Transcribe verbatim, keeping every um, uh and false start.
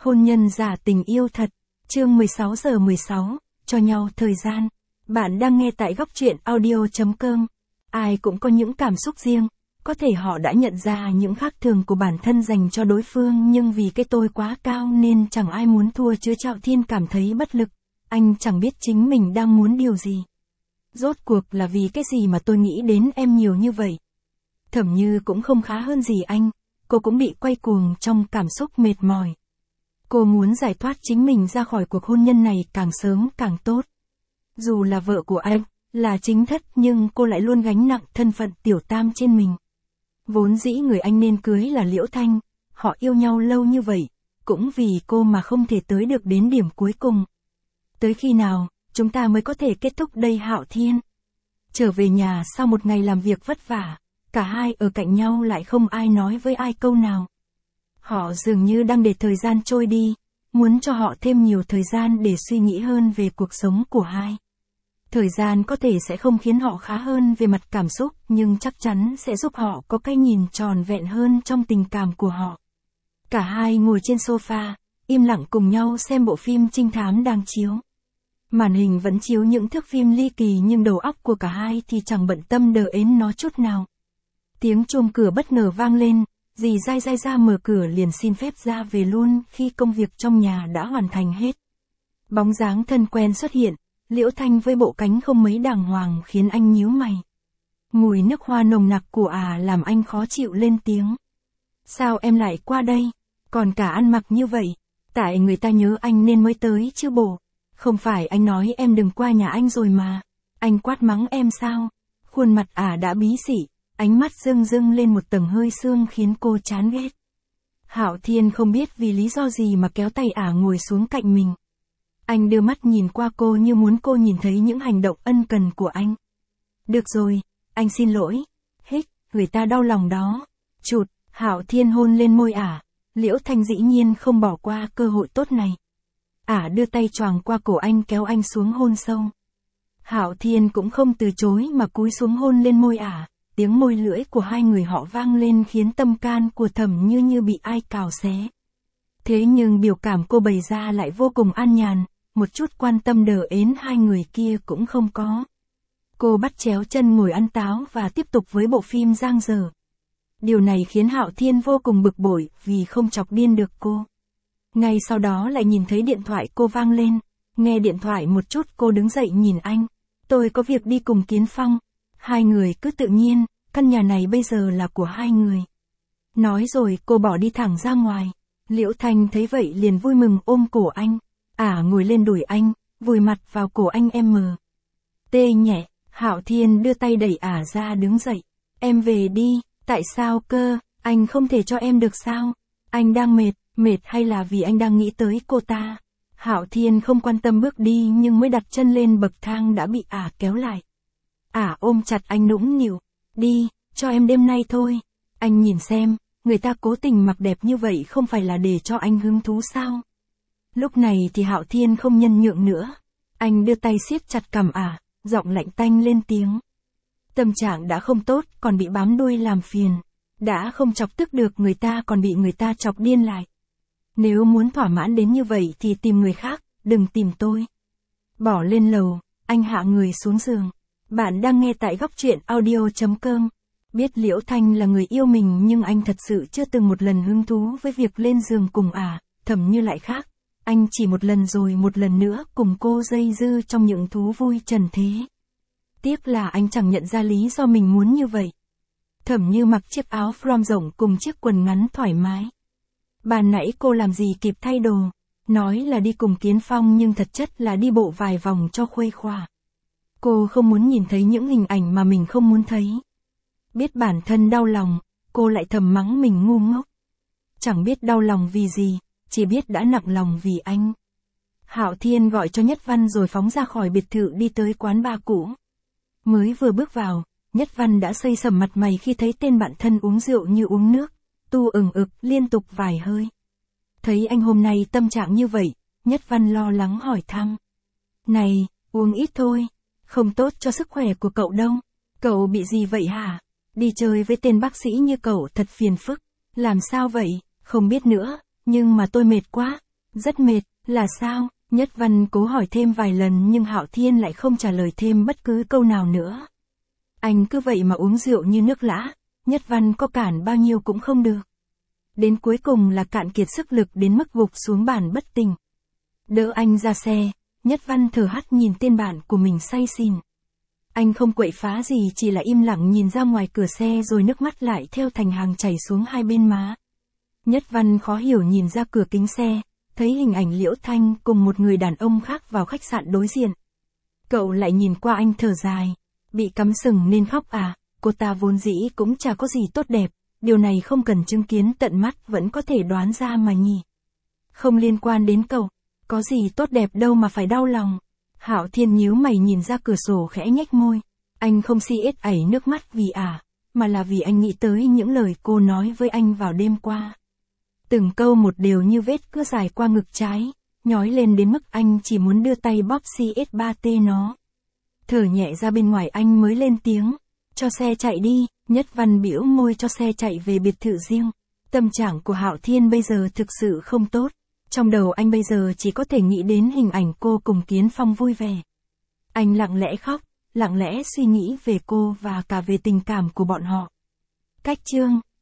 Hôn nhân giả tình yêu thật, chương mười sáu giờ mười sáu, cho nhau thời gian. Bạn đang nghe tại góc truyện audio.com. Ai cũng có những cảm xúc riêng, có thể họ đã nhận ra những khác thường của bản thân dành cho đối phương nhưng vì cái tôi quá cao nên chẳng ai muốn thua chứ. Trạo Thiên cảm thấy bất lực, anh chẳng biết chính mình đang muốn điều gì. Rốt cuộc là vì cái gì mà tôi nghĩ đến em nhiều như vậy? Thẩm Như cũng không khá hơn gì anh, cô cũng bị quay cuồng trong cảm xúc mệt mỏi. Cô muốn giải thoát chính mình ra khỏi cuộc hôn nhân này càng sớm càng tốt. Dù là vợ của anh, là chính thất nhưng cô lại luôn gánh nặng thân phận tiểu tam trên mình. Vốn dĩ người anh nên cưới là Liễu Thanh, họ yêu nhau lâu như vậy, cũng vì cô mà không thể tới được đến điểm cuối cùng. Tới khi nào, chúng ta mới có thể kết thúc đây Hạo Thiên? Trở về nhà sau một ngày làm việc vất vả, cả hai ở cạnh nhau lại không ai nói với ai câu nào. Họ dường như đang để thời gian trôi đi, muốn cho họ thêm nhiều thời gian để suy nghĩ hơn về cuộc sống của hai. Thời gian có thể sẽ không khiến họ khá hơn về mặt cảm xúc, nhưng chắc chắn sẽ giúp họ có cái nhìn tròn vẹn hơn trong tình cảm của họ. Cả hai ngồi trên sofa, im lặng cùng nhau xem bộ phim trinh thám đang chiếu. Màn hình vẫn chiếu những thước phim ly kỳ nhưng đầu óc của cả hai thì chẳng bận tâm đờ ến nó chút nào. Tiếng chuông cửa bất ngờ vang lên. Dì Giai Giai ra mở cửa liền xin phép ra về luôn khi công việc trong nhà đã hoàn thành hết. Bóng dáng thân quen xuất hiện, Liễu Thanh với bộ cánh không mấy đàng hoàng khiến anh nhíu mày. Mùi nước hoa nồng nặc của à làm anh khó chịu lên tiếng. Sao em lại qua đây? Còn cả ăn mặc như vậy, tại người ta nhớ anh nên mới tới chứ bộ. Không phải anh nói em đừng qua nhà anh rồi mà. Anh quát mắng em sao? Khuôn mặt à đã bí xỉ. Ánh mắt rưng rưng lên một tầng hơi sương khiến cô chán ghét. Hạo Thiên không biết vì lý do gì mà kéo tay ả ngồi xuống cạnh mình. Anh đưa mắt nhìn qua cô như muốn cô nhìn thấy những hành động ân cần của anh. Được rồi, anh xin lỗi. Hích, người ta đau lòng đó. Chụt, Hạo Thiên hôn lên môi ả. Liễu Thanh dĩ nhiên không bỏ qua cơ hội tốt này. Ả đưa tay choàng qua cổ anh kéo anh xuống hôn sâu. Hạo Thiên cũng không từ chối mà cúi xuống hôn lên môi ả. Tiếng môi lưỡi của hai người họ vang lên khiến tâm can của Thẩm Như như bị ai cào xé. Thế nhưng biểu cảm cô bày ra lại vô cùng an nhàn, một chút quan tâm đờ ến hai người kia cũng không có. Cô bắt chéo chân ngồi ăn táo và tiếp tục với bộ phim giang dở. Điều này khiến Hạo Thiên vô cùng bực bội vì không chọc điên được cô. Ngay sau đó lại nhìn thấy điện thoại cô vang lên, nghe điện thoại một chút cô đứng dậy nhìn anh. Tôi có việc đi cùng Kiến Phong. Hai người cứ tự nhiên, căn nhà này bây giờ là của hai người. Nói rồi cô bỏ đi thẳng ra ngoài. Liễu Thanh thấy vậy liền vui mừng ôm cổ anh. Ả ngồi lên đùi anh, vùi mặt vào cổ anh em mờ. Tê nhẹ, Hạo Thiên đưa tay đẩy Ả ra đứng dậy. Em về đi, tại sao cơ, anh không thể cho em được sao? Anh đang mệt, mệt hay là vì anh đang nghĩ tới cô ta? Hạo Thiên không quan tâm bước đi nhưng mới đặt chân lên bậc thang đã bị Ả kéo lại. Ả ôm chặt anh nũng nịu, đi, cho em đêm nay thôi. Anh nhìn xem, người ta cố tình mặc đẹp như vậy không phải là để cho anh hứng thú sao? Lúc này thì Hạo Thiên không nhân nhượng nữa. Anh đưa tay siết chặt cằm Ả, giọng lạnh tanh lên tiếng. Tâm trạng đã không tốt còn bị bám đuôi làm phiền. Đã không chọc tức được người ta còn bị người ta chọc điên lại. Nếu muốn thỏa mãn đến như vậy thì tìm người khác, đừng tìm tôi. Bỏ lên lầu, anh hạ người xuống giường. Bạn đang nghe tại góc truyện audio.com. Biết Liễu Thanh là người yêu mình nhưng anh thật sự chưa từng một lần hứng thú với việc lên giường cùng Ả. Thẩm Như lại khác. Anh chỉ một lần rồi một lần nữa cùng cô dây dưa trong những thú vui trần thế. Tiếc là anh chẳng nhận ra lý do mình muốn như vậy. Thẩm Như mặc chiếc áo from rộng cùng chiếc quần ngắn thoải mái. Ban nãy cô làm gì kịp thay đồ. Nói là đi cùng Kiến Phong nhưng thật chất là đi bộ vài vòng cho khuây khỏa. Cô không muốn nhìn thấy những hình ảnh mà mình không muốn thấy. Biết bản thân đau lòng, cô lại thầm mắng mình ngu ngốc. Chẳng biết đau lòng vì gì, chỉ biết đã nặng lòng vì anh. Hạo Thiên gọi cho Nhất Văn rồi phóng ra khỏi biệt thự đi tới quán bar cũ. Mới vừa bước vào, Nhất Văn đã xây sầm mặt mày khi thấy tên bạn thân uống rượu như uống nước, tu ừng ực liên tục vài hơi. Thấy anh hôm nay tâm trạng như vậy, Nhất Văn lo lắng hỏi thăm. Này, uống ít thôi. Không tốt cho sức khỏe của cậu đâu. Cậu bị gì vậy hả? Đi chơi với tên bác sĩ như cậu thật phiền phức. Làm sao vậy? Không biết nữa, nhưng mà tôi mệt quá. Rất mệt, là sao? Nhất Văn cố hỏi thêm vài lần nhưng Hạo Thiên lại không trả lời thêm bất cứ câu nào nữa. Anh cứ vậy mà uống rượu như nước lã, Nhất Văn có cản bao nhiêu cũng không được. Đến cuối cùng là cạn kiệt sức lực đến mức gục xuống bàn bất tỉnh. Đỡ anh ra xe, Nhất Văn thở hắt nhìn tên bạn của mình say xỉn. Anh không quậy phá gì, chỉ là im lặng nhìn ra ngoài cửa xe rồi nước mắt lại theo thành hàng chảy xuống hai bên má. Nhất Văn khó hiểu nhìn ra cửa kính xe, thấy hình ảnh Liễu Thanh cùng một người đàn ông khác vào khách sạn đối diện. Cậu lại nhìn qua anh thở dài. Bị cắm sừng nên khóc à, cô ta vốn dĩ cũng chả có gì tốt đẹp, điều này không cần chứng kiến tận mắt vẫn có thể đoán ra mà nhỉ. Không liên quan đến cậu, có gì tốt đẹp đâu mà phải đau lòng. Hạo Thiên nhíu mày nhìn ra cửa sổ khẽ nhếch môi. Anh không si ết ẩy nước mắt vì à, mà là vì anh nghĩ tới những lời cô nói với anh vào đêm qua. Từng câu một đều như vết cưa dài qua ngực trái, nhói lên đến mức anh chỉ muốn đưa tay bóp xê ét ba tê nó. Thở nhẹ ra bên ngoài anh mới lên tiếng, cho xe chạy đi. Nhất Văn bĩu môi cho xe chạy về biệt thự riêng. Tâm trạng của Hạo Thiên bây giờ thực sự không tốt, trong đầu anh bây giờ chỉ có thể nghĩ đến hình ảnh cô cùng Kiến Phong vui vẻ. Anh lặng lẽ khóc, lặng lẽ suy nghĩ về cô và cả về tình cảm của bọn họ. Cách chương